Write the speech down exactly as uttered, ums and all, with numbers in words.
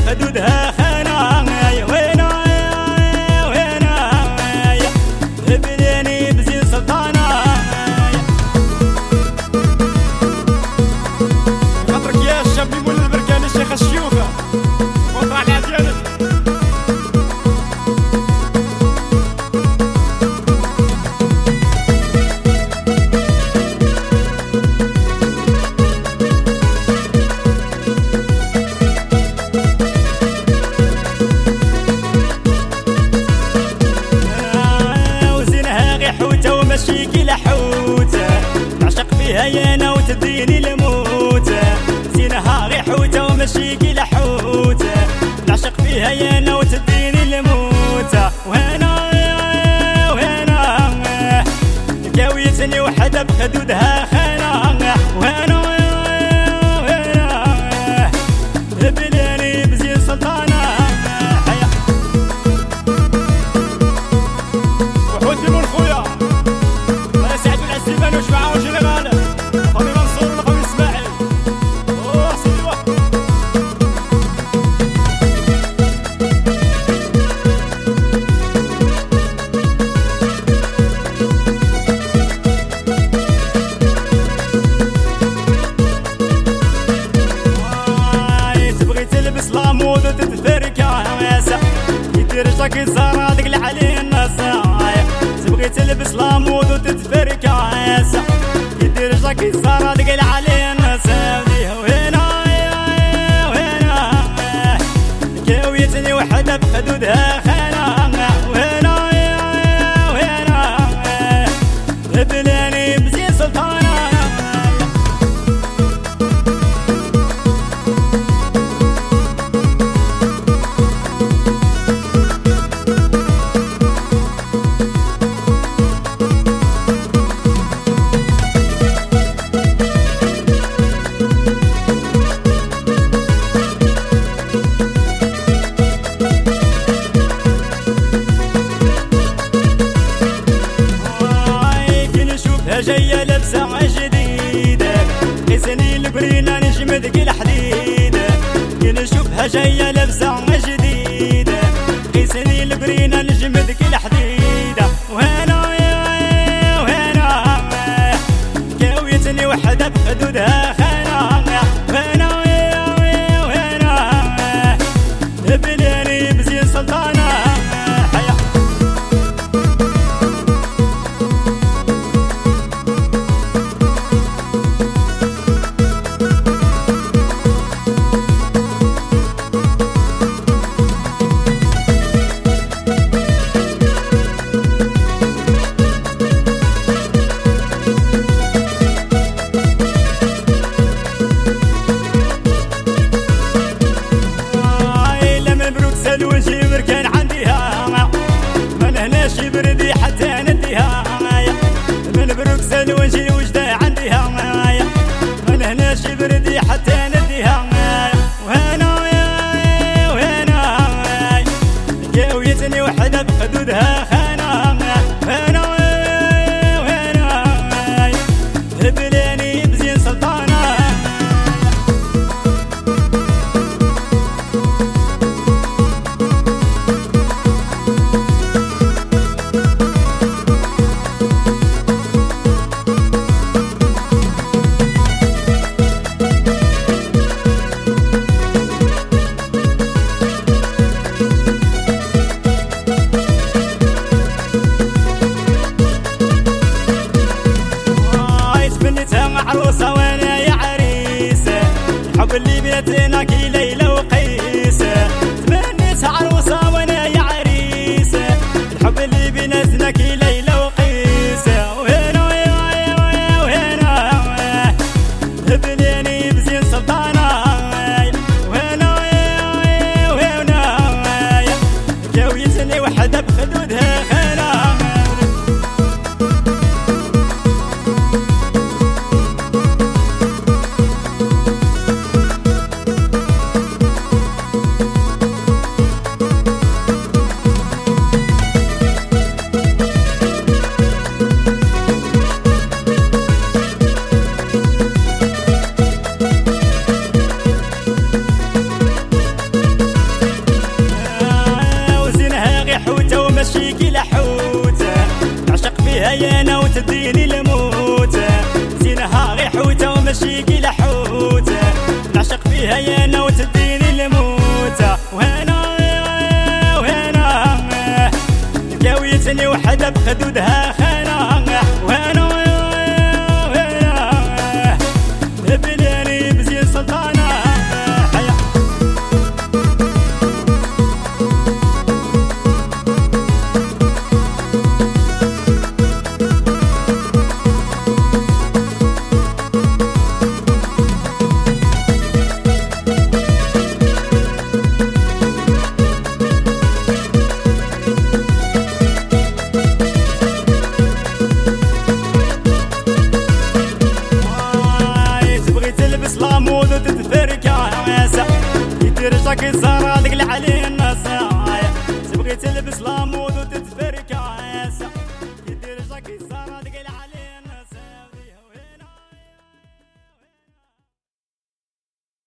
بخدودها خانا وينا وينا بلاني بزين سلطانة خاطرك يا الشاب يمول البركان الشيخ الشيوخة وطلع على ديالك ماشيكي لحوته نعشق فيها يا انا وتديني الموت زينها غير حوته وماشيكي لحوته نعشق فيها يا انا وتديني الموت وهنا وهنا قاويتني وحده بخدودها خانا وهنا وهنا بلاني بزين سلطانه وحوتي من خويا مش معاهم جنرال خوي منصور ولا خوي اسماعيل اوه سيوا تبغي تلبس لامود وتتفرك يا يدير رجلك الزهرة ديك العلي الناس تبغي تلبس لامود وتتفرك عيسى يدير رجلك الزهرة تقل عليه الناس وهنا وهنا كاويتني وحدة بخدودها خانا وهنا وهنا بلاني بزين سلطانة جاية لبسة جديدة قيسني البرينة نجمد كل حديدة كي نشوفها جاية لبسة جديدة قيسني البرينة نجمد كل حديدة وهنا وهنا كاويتني وحدة بخدودها خانا وهنا وهنا بلاني بزين سلطانة وجهي بركان عنديها من هنا شي بردي حتى نديها من بروكسل وجهي وجده عنديها من هنا شي بردي حتى نديها وهنا وهنا قاويتني وحده بخدودها خانا وهنا وهنا بلاني بزين سلطانه لامود وتدفرك عاسة يدير جاك الزهرة ديك العلي النصايا تبغي تلبس لامود